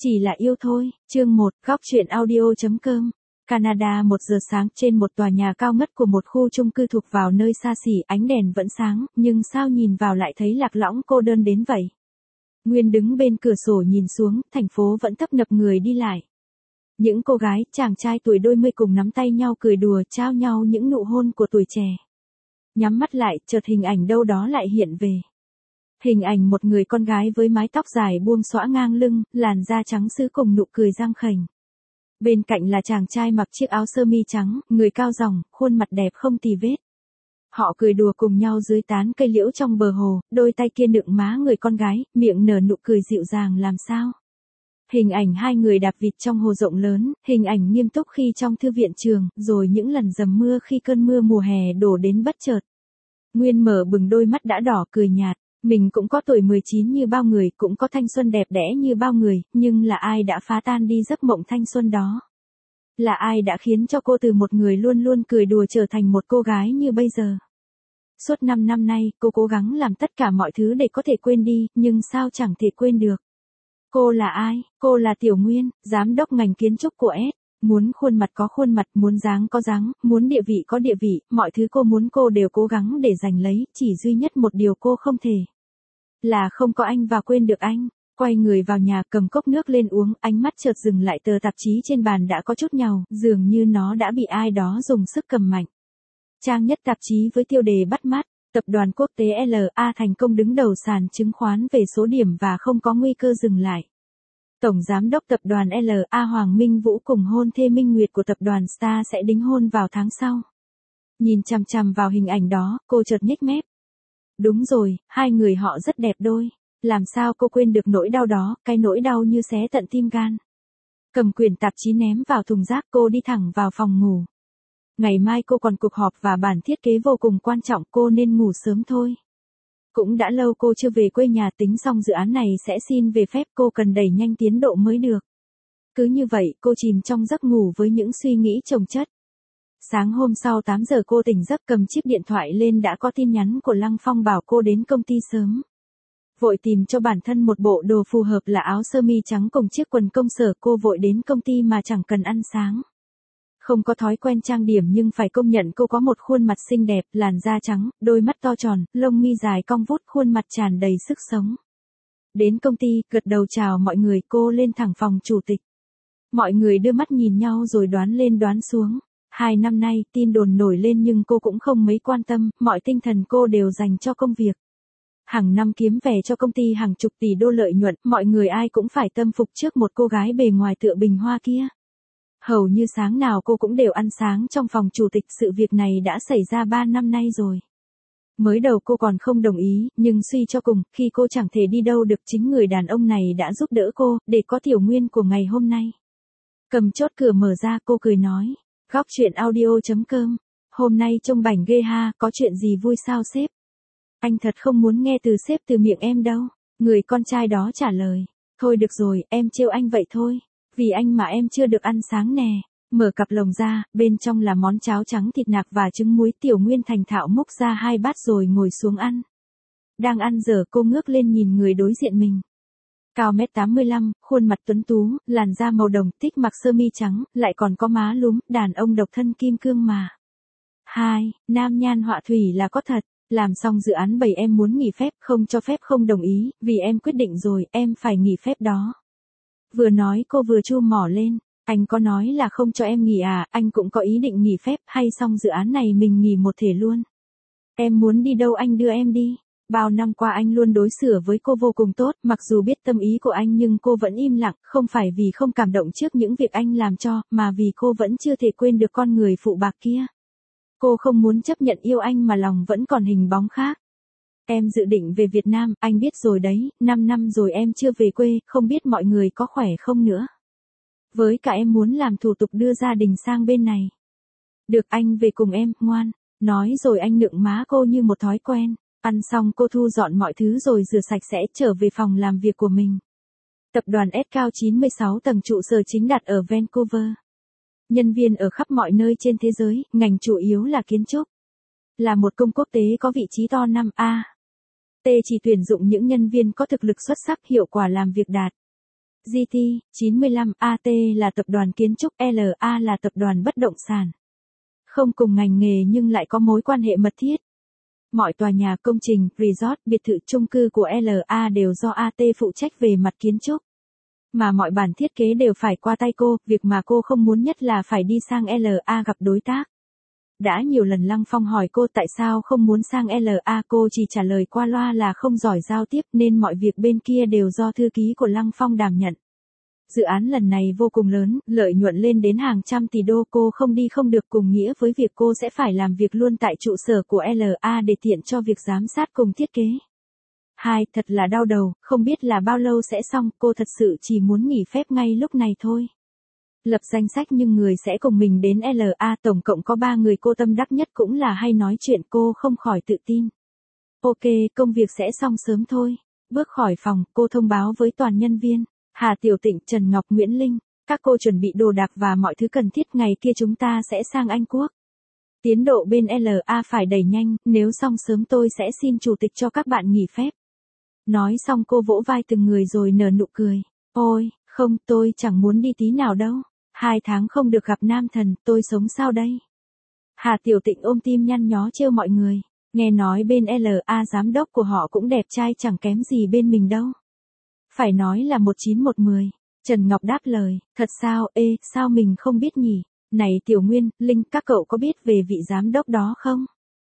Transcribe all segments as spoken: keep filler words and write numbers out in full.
Chỉ là yêu thôi, chương một, góc truyện audio.com. Canada một giờ sáng trên một tòa nhà cao ngất của một khu chung cư thuộc vào nơi xa xỉ, ánh đèn vẫn sáng, nhưng sao nhìn vào lại thấy lạc lõng cô đơn đến vậy. Nguyên đứng bên cửa sổ nhìn xuống, thành phố vẫn tấp nập người đi lại. Những cô gái, chàng trai tuổi đôi mươi cùng nắm tay nhau cười đùa trao nhau những nụ hôn của tuổi trẻ. Nhắm mắt lại, chợt hình ảnh đâu đó lại hiện về. Hình ảnh một người con gái với mái tóc dài buông xõa ngang lưng, làn da trắng sứ cùng nụ cười răng khểnh. Bên cạnh là chàng trai mặc chiếc áo sơ mi trắng, người cao ròng, khuôn mặt đẹp không tì vết. Họ cười đùa cùng nhau dưới tán cây liễu trong bờ hồ, đôi tay kia nựng má người con gái, miệng nở nụ cười dịu dàng làm sao. Hình ảnh hai người đạp vịt trong hồ rộng lớn, hình ảnh nghiêm túc khi trong thư viện trường, rồi những lần dầm mưa khi cơn mưa mùa hè đổ đến bất chợt. Nguyên mở bừng đôi mắt đã đỏ cười nhạt. Mình cũng có tuổi mười chín như bao người, cũng có thanh xuân đẹp đẽ như bao người, nhưng là ai đã phá tan đi giấc mộng thanh xuân đó? Là ai đã khiến cho cô từ một người luôn luôn cười đùa trở thành một cô gái như bây giờ? Suốt năm năm nay, cô cố gắng làm tất cả mọi thứ để có thể quên đi, nhưng sao chẳng thể quên được? Cô là ai? Cô là Tiểu Nguyên, giám đốc ngành kiến trúc của S. Muốn khuôn mặt có khuôn mặt, muốn dáng có dáng, muốn địa vị có địa vị, mọi thứ cô muốn cô đều cố gắng để giành lấy, chỉ duy nhất một điều cô không thể. Là không có anh và quên được anh. Quay người vào nhà cầm cốc nước lên uống, ánh mắt chợt dừng lại tờ tạp chí trên bàn đã có chút nhàu, dường như nó đã bị ai đó dùng sức cầm mạnh. Trang nhất tạp chí với tiêu đề bắt mắt, tập đoàn quốc tế lờ a thành công đứng đầu sàn chứng khoán về số điểm và không có nguy cơ dừng lại. Tổng giám đốc tập đoàn lờ a Hoàng Minh Vũ cùng hôn thê Minh Nguyệt của tập đoàn Star sẽ đính hôn vào tháng sau. Nhìn chằm chằm vào hình ảnh đó, cô chợt nhếch mép. Đúng rồi, hai người họ rất đẹp đôi. Làm sao cô quên được nỗi đau đó, cái nỗi đau như xé tận tim gan. Cầm quyển tạp chí ném vào thùng rác, cô đi thẳng vào phòng ngủ. Ngày mai cô còn cuộc họp và bản thiết kế vô cùng quan trọng, cô nên ngủ sớm thôi. Cũng đã lâu cô chưa về quê nhà, tính xong dự án này sẽ xin về phép, cô cần đẩy nhanh tiến độ mới được. Cứ như vậy, cô chìm trong giấc ngủ với những suy nghĩ chồng chất. Sáng hôm sau tám giờ cô tỉnh giấc, cầm chiếc điện thoại lên đã có tin nhắn của Lăng Phong bảo cô đến công ty sớm. Vội tìm cho bản thân một bộ đồ phù hợp là áo sơ mi trắng cùng chiếc quần công sở, cô vội đến công ty mà chẳng cần ăn sáng. Không có thói quen trang điểm nhưng phải công nhận cô có một khuôn mặt xinh đẹp, làn da trắng, đôi mắt to tròn, lông mi dài cong vút, khuôn mặt tràn đầy sức sống. Đến công ty, gật đầu chào mọi người, cô lên thẳng phòng chủ tịch. Mọi người đưa mắt nhìn nhau rồi đoán lên đoán xuống. Hai năm nay, tin đồn nổi lên nhưng cô cũng không mấy quan tâm, mọi tinh thần cô đều dành cho công việc. Hàng năm kiếm về cho công ty hàng chục tỷ đô lợi nhuận, mọi người ai cũng phải tâm phục trước một cô gái bề ngoài tựa bình hoa kia. Hầu như sáng nào cô cũng đều ăn sáng trong phòng chủ tịch, sự việc này đã xảy ra ba năm nay rồi. Mới đầu cô còn không đồng ý, nhưng suy cho cùng, khi cô chẳng thể đi đâu được chính người đàn ông này đã giúp đỡ cô, để có Tiểu Nguyên của ngày hôm nay. Cầm chốt cửa mở ra, cô cười nói. Góc truyện audio.com. Hôm nay trông bảnh ghê ha, có chuyện gì vui sao sếp? Anh thật không muốn nghe từ sếp từ miệng em đâu. Người con trai đó trả lời. Thôi được rồi, em trêu anh vậy thôi. Vì anh mà em chưa được ăn sáng nè. Mở cặp lồng ra, bên trong là món cháo trắng thịt nạc và trứng muối. Tiểu Nguyên thành thạo múc ra hai bát rồi ngồi xuống ăn. Đang ăn dở cô ngước lên nhìn người đối diện mình. Cao mét tám mươi lăm, khuôn mặt tuấn tú, làn da màu đồng, thích mặc sơ mi trắng, lại còn có má lúm, đàn ông độc thân kim cương mà. Hai, nam nhan họa thủy là có thật, làm xong dự án bảy em muốn nghỉ phép, không cho phép không đồng ý, vì em quyết định rồi, em phải nghỉ phép đó. Vừa nói cô vừa chu mỏ lên, anh có nói là không cho em nghỉ à, anh cũng có ý định nghỉ phép, hay xong dự án này mình nghỉ một thể luôn. Em muốn đi đâu anh đưa em đi. Bao năm qua anh luôn đối xử với cô vô cùng tốt, mặc dù biết tâm ý của anh nhưng cô vẫn im lặng, không phải vì không cảm động trước những việc anh làm cho, mà vì cô vẫn chưa thể quên được con người phụ bạc kia. Cô không muốn chấp nhận yêu anh mà lòng vẫn còn hình bóng khác. Em dự định về Việt Nam, anh biết rồi đấy, năm năm rồi em chưa về quê, không biết mọi người có khỏe không nữa. Với cả em muốn làm thủ tục đưa gia đình sang bên này. Được anh về cùng em, ngoan. Nói rồi anh nựng má cô như một thói quen. Ăn xong cô thu dọn mọi thứ rồi rửa sạch sẽ trở về phòng làm việc của mình. Tập đoàn S cao chín mươi sáu tầng, trụ sở chính đặt ở Vancouver. Nhân viên ở khắp mọi nơi trên thế giới, ngành chủ yếu là kiến trúc. Là một công quốc tế có vị trí to năm A. T chỉ tuyển dụng những nhân viên có thực lực xuất sắc, hiệu quả làm việc đạt. giê tê chín mươi lăm, a tê là tập đoàn kiến trúc, lờ a là tập đoàn bất động sản. Không cùng ngành nghề nhưng lại có mối quan hệ mật thiết. Mọi tòa nhà, công trình, resort, biệt thự, chung cư của lờ a đều do a tê phụ trách về mặt kiến trúc. Mà mọi bản thiết kế đều phải qua tay cô, việc mà cô không muốn nhất là phải đi sang lờ a gặp đối tác. Đã nhiều lần Lăng Phong hỏi cô tại sao không muốn sang lờ a, cô chỉ trả lời qua loa là không giỏi giao tiếp nên mọi việc bên kia đều do thư ký của Lăng Phong đảm nhận. Dự án lần này vô cùng lớn, lợi nhuận lên đến hàng trăm tỷ đô, cô không đi không được, cùng nghĩa với việc cô sẽ phải làm việc luôn tại trụ sở của lờ a để tiện cho việc giám sát cùng thiết kế. Hai, thật là đau đầu, không biết là bao lâu sẽ xong, cô thật sự chỉ muốn nghỉ phép ngay lúc này thôi. Lập danh sách nhưng người sẽ cùng mình đến lờ a, tổng cộng có ba người, cô tâm đắc nhất cũng là hay nói chuyện, cô không khỏi tự tin. Ok, công việc sẽ xong sớm thôi. Bước khỏi phòng, cô thông báo với toàn nhân viên. Hà Tiểu Tịnh, Trần Ngọc, Nguyễn Linh, các cô chuẩn bị đồ đạc và mọi thứ cần thiết, ngày kia chúng ta sẽ sang Anh Quốc. Tiến độ bên lờ a phải đẩy nhanh, nếu xong sớm tôi sẽ xin chủ tịch cho các bạn nghỉ phép. Nói xong cô vỗ vai từng người rồi nở nụ cười. Ôi, không, tôi chẳng muốn đi tí nào đâu. Hai tháng không được gặp nam thần, tôi sống sao đây? Hà Tiểu Tịnh ôm tim nhăn nhó trêu mọi người. Nghe nói bên lờ a giám đốc của họ cũng đẹp trai chẳng kém gì bên mình đâu. Phải nói là một chín một mười. Trần Ngọc đáp lời, thật sao, ê, sao mình không biết nhỉ? Này Tiểu Nguyên, Linh, các cậu có biết về vị giám đốc đó không?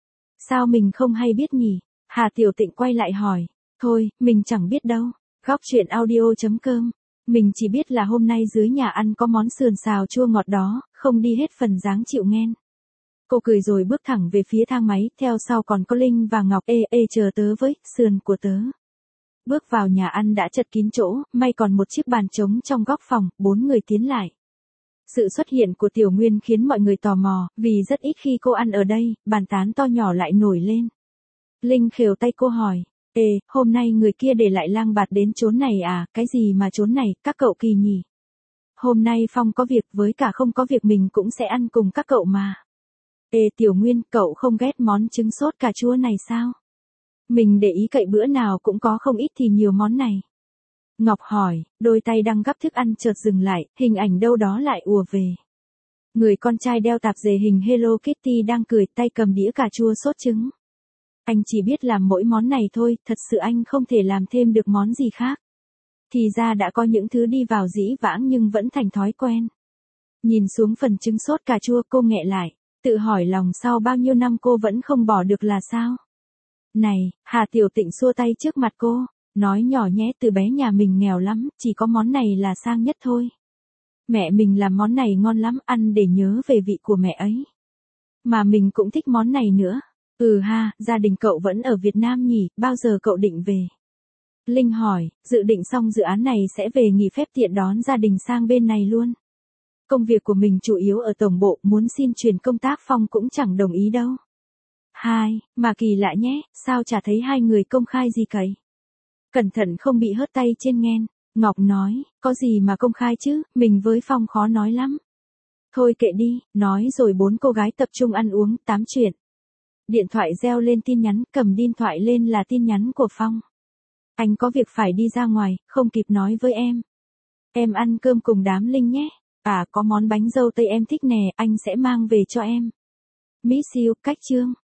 Sao mình không hay biết nhỉ? Hà Tiểu Tịnh quay lại hỏi, thôi, mình chẳng biết đâu. Góc chuyện audio chấm com. Mình chỉ biết là hôm nay dưới nhà ăn có món sườn xào chua ngọt đó, không đi hết phần dáng chịu nghen. Cô cười rồi bước thẳng về phía thang máy, theo sau còn có Linh và Ngọc. Ê, ê, chờ tớ với, sườn của tớ. Bước vào nhà ăn đã chật kín chỗ, may còn một chiếc bàn trống trong góc phòng, bốn người tiến lại. Sự xuất hiện của Tiểu Nguyên khiến mọi người tò mò, vì rất ít khi cô ăn ở đây, bàn tán to nhỏ lại nổi lên. Linh khều tay cô hỏi, ê, hôm nay người kia để lại lang bạt đến chốn này à, cái gì mà chốn này, các cậu kỳ nhỉ? Hôm nay Phong có việc, với cả không có việc mình cũng sẽ ăn cùng các cậu mà. Ê Tiểu Nguyên, cậu không ghét món trứng sốt cà chua này sao? Mình để ý cậy bữa nào cũng có không ít thì nhiều món này. Ngọc hỏi, đôi tay đang gắp thức ăn chợt dừng lại, hình ảnh đâu đó lại ùa về. Người con trai đeo tạp dề hình Hello Kitty đang cười, tay cầm đĩa cà chua sốt trứng. Anh chỉ biết làm mỗi món này thôi, thật sự anh không thể làm thêm được món gì khác. Thì ra đã có những thứ đi vào dĩ vãng nhưng vẫn thành thói quen. Nhìn xuống phần trứng sốt cà chua, cô nghẹ lại, tự hỏi lòng sau bao nhiêu năm cô vẫn không bỏ được là sao? Này, Hà Tiểu Tịnh xua tay trước mặt cô, nói nhỏ nhé, từ bé nhà mình nghèo lắm, chỉ có món này là sang nhất thôi. Mẹ mình làm món này ngon lắm, ăn để nhớ về vị của mẹ ấy. Mà mình cũng thích món này nữa. Ừ ha, gia đình cậu vẫn ở Việt Nam nhỉ, bao giờ cậu định về? Linh hỏi, dự định xong dự án này sẽ về nghỉ phép tiện đón gia đình sang bên này luôn. Công việc của mình chủ yếu ở tổng bộ, muốn xin chuyển công tác Phong cũng chẳng đồng ý đâu. Hai, mà kỳ lạ nhé, sao chả thấy hai người công khai gì cấy? Cẩn thận không bị hớt tay trên nghen. Ngọc nói, có gì mà công khai chứ, mình với Phong khó nói lắm. Thôi kệ đi, nói rồi bốn cô gái tập trung ăn uống, tám chuyện. Điện thoại reo lên tin nhắn, cầm điện thoại lên là tin nhắn của Phong. Anh có việc phải đi ra ngoài, không kịp nói với em. Em ăn cơm cùng đám Linh nhé. À, có món bánh dâu tây em thích nè, anh sẽ mang về cho em. Miss you, cách chương.